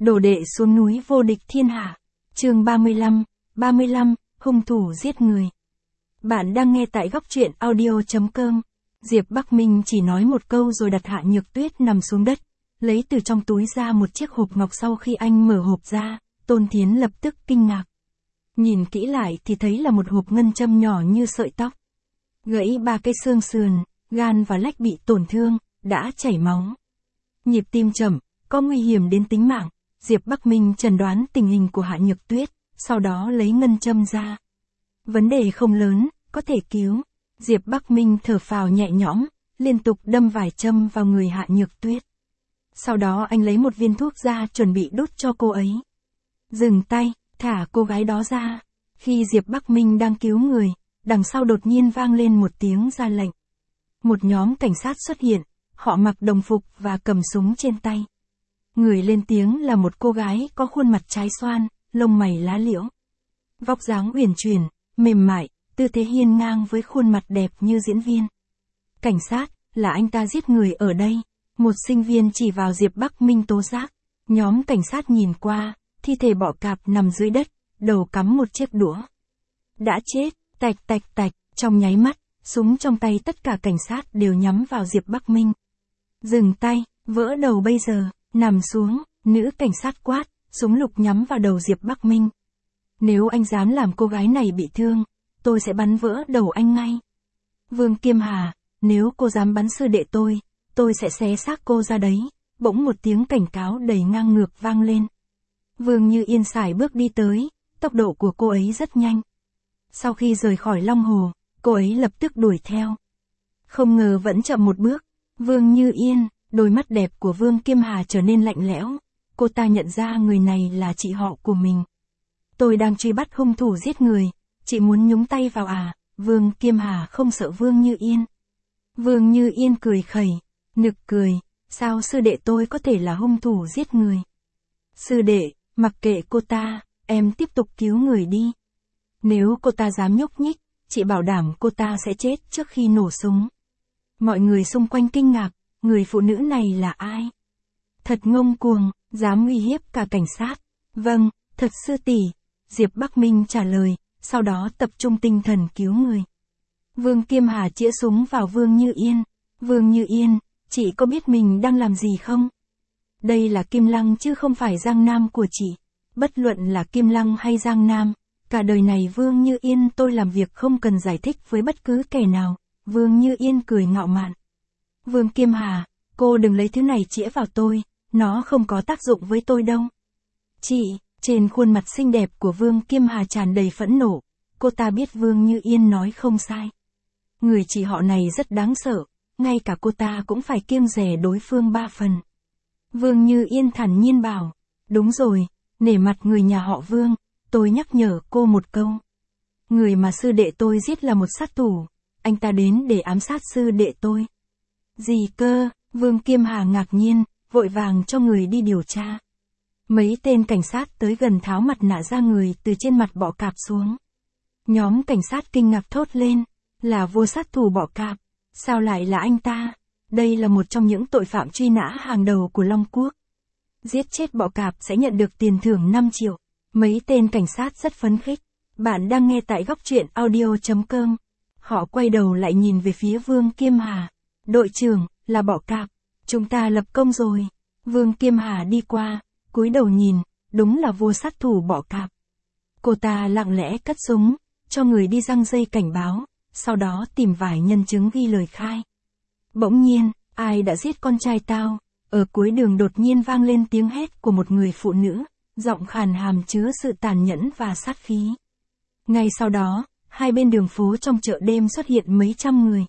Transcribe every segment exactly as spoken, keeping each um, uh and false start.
Đồ đệ xuống núi vô địch thiên hạ. Chương ba mươi lăm, ba mươi lăm, hung thủ giết người. Bạn đang nghe tại góc truyện audio chấm com. Diệp Bắc Minh chỉ nói một câu rồi đặt Hạ Nhược Tuyết nằm xuống đất, lấy từ trong túi ra một chiếc hộp ngọc. Sau khi anh mở hộp ra, Tôn Thiến lập tức kinh ngạc. Nhìn kỹ lại thì thấy là một hộp ngân châm nhỏ như sợi tóc. Gãy ba cái xương sườn, gan và lách bị tổn thương, đã chảy máu. Nhịp tim chậm, có nguy hiểm đến tính mạng. Diệp Bắc Minh chẩn đoán tình hình của Hạ Nhược Tuyết, sau đó lấy ngân châm ra. Vấn đề không lớn, có thể cứu. Diệp Bắc Minh thở phào nhẹ nhõm, liên tục đâm vài châm vào người Hạ Nhược Tuyết. Sau đó anh lấy một viên thuốc ra chuẩn bị đút cho cô ấy. Dừng tay, thả cô gái đó ra. Khi Diệp Bắc Minh đang cứu người, đằng sau đột nhiên vang lên một tiếng ra lệnh. Một nhóm cảnh sát xuất hiện, họ mặc đồng phục và cầm súng trên tay. Người lên tiếng là một cô gái có khuôn mặt trái xoan, lông mày lá liễu. Vóc dáng uyển chuyển, mềm mại, tư thế hiên ngang với khuôn mặt đẹp như diễn viên. Cảnh sát, là anh ta giết người ở đây. Một sinh viên chỉ vào Diệp Bắc Minh tố giác. Nhóm cảnh sát nhìn qua, thi thể bọ cạp nằm dưới đất, đầu cắm một chiếc đũa. Đã chết, tạch tạch tạch, trong nháy mắt, súng trong tay tất cả cảnh sát đều nhắm vào Diệp Bắc Minh. Dừng tay, vỡ đầu bây giờ. Nằm xuống, nữ cảnh sát quát, súng lục nhắm vào đầu Diệp Bắc Minh. Nếu anh dám làm cô gái này bị thương, tôi sẽ bắn vỡ đầu anh ngay. Vương Kiêm Hà, nếu cô dám bắn sư đệ tôi, tôi sẽ xé xác cô ra đấy. Bỗng một tiếng cảnh cáo đầy ngang ngược vang lên. Vương Như Yên sải bước đi tới, tốc độ của cô ấy rất nhanh. Sau khi rời khỏi Long Hồ, cô ấy lập tức đuổi theo. Không ngờ vẫn chậm một bước, Vương Như Yên. Đôi mắt đẹp của Vương Kiêm Hà trở nên lạnh lẽo, cô ta nhận ra người này là chị họ của mình. Tôi đang truy bắt hung thủ giết người, chị muốn nhúng tay vào à? Vương Kiêm Hà không sợ Vương Như Yên. Vương Như Yên cười khẩy, nực cười, sao sư đệ tôi có thể là hung thủ giết người? Sư đệ, mặc kệ cô ta, em tiếp tục cứu người đi. Nếu cô ta dám nhúc nhích, chị bảo đảm cô ta sẽ chết trước khi nổ súng. Mọi người xung quanh kinh ngạc. Người phụ nữ này là ai? Thật ngông cuồng, dám uy hiếp cả cảnh sát. Vâng, thật sư tỷ. Diệp Bắc Minh trả lời, sau đó tập trung tinh thần cứu người. Vương Kiêm Hà chĩa súng vào Vương Như Yên. Vương Như Yên, chị có biết mình đang làm gì không? Đây là Kim Lăng chứ không phải Giang Nam của chị. Bất luận là Kim Lăng hay Giang Nam, cả đời này Vương Như Yên tôi làm việc không cần giải thích với bất cứ kẻ nào. Vương Như Yên cười ngạo mạn. Vương Kiêm Hà, cô đừng lấy thứ này chĩa vào tôi, nó không có tác dụng với tôi đâu. Chị, trên khuôn mặt xinh đẹp của Vương Kiêm Hà tràn đầy phẫn nộ, cô ta biết Vương Như Yên nói không sai. Người chị họ này rất đáng sợ, ngay cả cô ta cũng phải kiêng dè đối phương ba phần. Vương Như Yên thản nhiên bảo, đúng rồi, nể mặt người nhà họ Vương, tôi nhắc nhở cô một câu. Người mà sư đệ tôi giết là một sát thủ, anh ta đến để ám sát sư đệ tôi. Gì cơ? Vương Kiêm Hà ngạc nhiên, vội vàng cho người đi điều tra. Mấy tên cảnh sát tới gần tháo mặt nạ ra người từ trên mặt bọ cạp xuống. Nhóm cảnh sát kinh ngạc thốt lên, là vua sát thủ bọ cạp, sao lại là anh ta? Đây là một trong những tội phạm truy nã hàng đầu của Long Quốc. Giết chết bọ cạp sẽ nhận được tiền thưởng năm triệu. Mấy tên cảnh sát rất phấn khích. Bạn đang nghe tại góc truyện audio chấm com. Họ quay đầu lại nhìn về phía Vương Kiêm Hà. Đội trưởng, là bọ cạp, chúng ta lập công rồi. Vương Kiêm Hà đi qua, cúi đầu nhìn, đúng là vua sát thủ bọ cạp. Cô ta lặng lẽ cất súng, cho người đi giăng dây cảnh báo, sau đó tìm vài nhân chứng ghi lời khai. Bỗng nhiên, ai đã giết con trai tao? Ở cuối đường đột nhiên vang lên tiếng hét của một người phụ nữ, giọng khàn hàm chứa sự tàn nhẫn và sát khí. Ngay sau đó, hai bên đường phố trong chợ đêm xuất hiện mấy trăm người.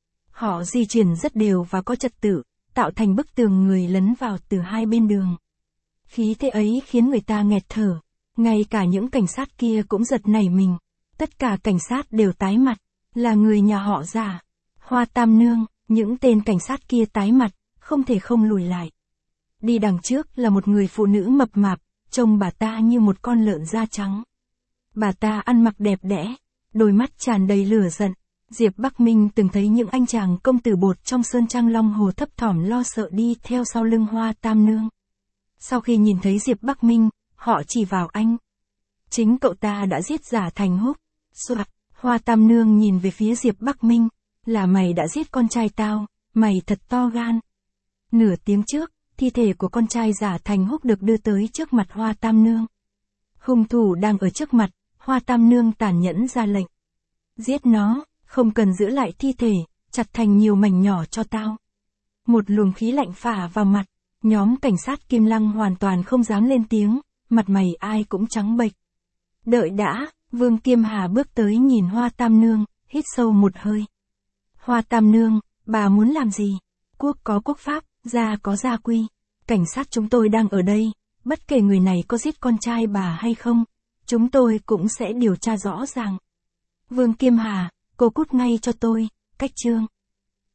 Họ di chuyển rất đều và có trật tự, tạo thành bức tường người lấn vào từ hai bên đường. Khí thế ấy khiến người ta nghẹt thở, ngay cả những cảnh sát kia cũng giật nảy mình. Tất cả cảnh sát đều tái mặt, là người nhà họ Giả. Hoa Tam Nương, những tên cảnh sát kia tái mặt, không thể không lùi lại. Đi đằng trước là một người phụ nữ mập mạp, trông bà ta như một con lợn da trắng. Bà ta ăn mặc đẹp đẽ, đôi mắt tràn đầy lửa giận. Diệp Bắc Minh từng thấy những anh chàng công tử bột trong sơn trang Long Hồ thấp thỏm lo sợ đi theo sau lưng Hoa Tam Nương. Sau khi nhìn thấy Diệp Bắc Minh, họ chỉ vào anh. Chính cậu ta đã giết Giả Thành Húc. Soạt, Hoa Tam Nương nhìn về phía Diệp Bắc Minh. Là mày đã giết con trai tao, mày thật to gan. Nửa tiếng trước, thi thể của con trai Giả Thành Húc được đưa tới trước mặt Hoa Tam Nương. Hung thủ đang ở trước mặt, Hoa Tam Nương tàn nhẫn ra lệnh. Giết nó, không cần giữ lại thi thể, chặt thành nhiều mảnh nhỏ cho tao. Một luồng khí lạnh phả vào mặt, nhóm cảnh sát Kim Lăng hoàn toàn không dám lên tiếng, mặt mày ai cũng trắng bệch. Đợi đã, Vương Kiêm Hà bước tới nhìn Hoa Tam Nương, hít sâu một hơi. Hoa Tam Nương, bà muốn làm gì? Quốc có quốc pháp, gia có gia quy. Cảnh sát chúng tôi đang ở đây, bất kể người này có giết con trai bà hay không, chúng tôi cũng sẽ điều tra rõ ràng. Vương Kiêm Hà, cô cút ngay cho tôi, cách chương.